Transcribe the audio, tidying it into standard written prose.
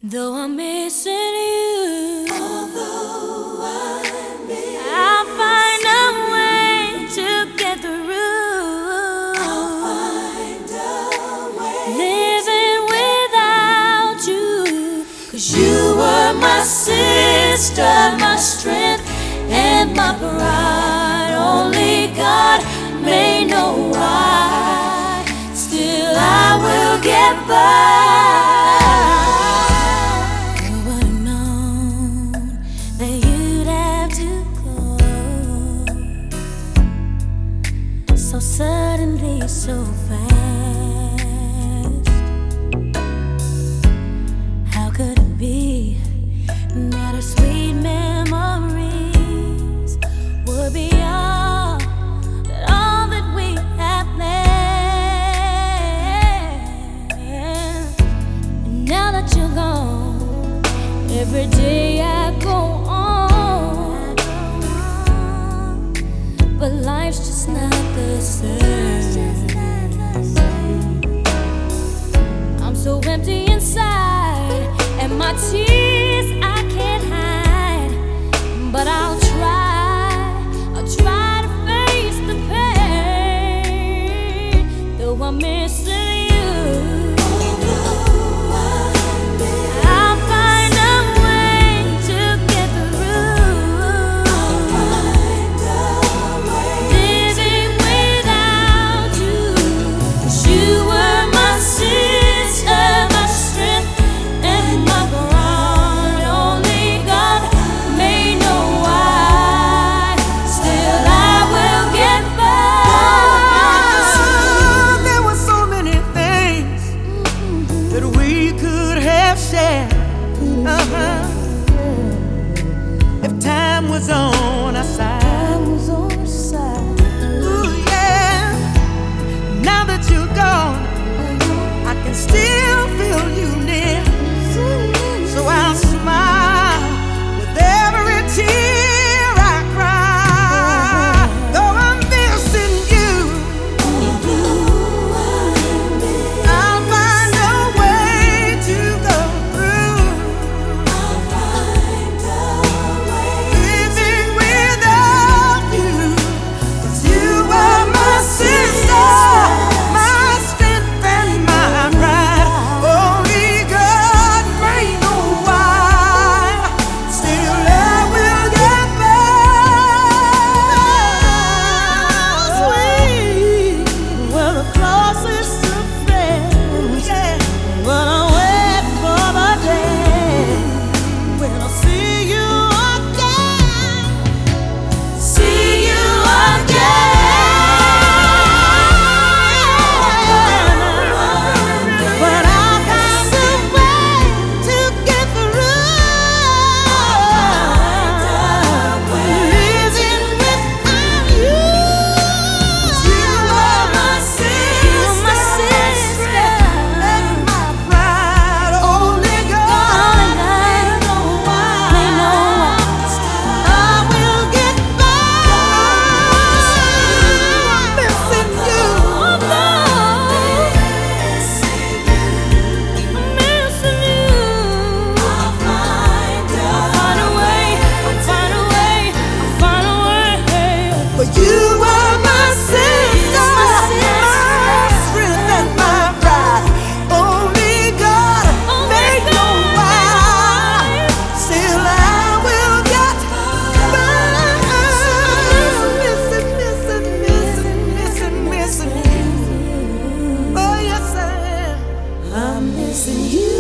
Though I'm missing you, although I'll find a way to get through. I'll find a way. Living without you, 'cause you were my sister, my strength and my pride. Only God may know why. Still I will get by. So suddenly, so fast. How could it be that our sweet memories would be all that we have planned? And now that you're gone, every day I go on, but life's just not the same. I'm so empty inside, and my tears I can't hide. But I'll try to face the pain. Though I'm missing you, I'll find a way to get through. Living without you, 'cause you were my sister, my strength and my pride. Only God may know why. Still I will get by. There were so many things that we could have shared. If time was on our side. Ooh, yeah. Now that you're gone, I can still feel you near. So I'll smile with every tear I cry. Though I'm missing you, I'll find a way to go through. Living without you, 'cause you were my sister, my strength and my pride. Only God may know why. Still I will get by. Sweet were the closest to friends, but I wait for the day when I'll see you again. See you again. But I'll find a way to get through. Living without you, you are my sister, my strength and my pride. Only God may know why. I will get by. Missing you. But you are my sister, my strength and my pride. Only God may know why. Still I will get by. Missing you. Oh yes I am. I'm missing you.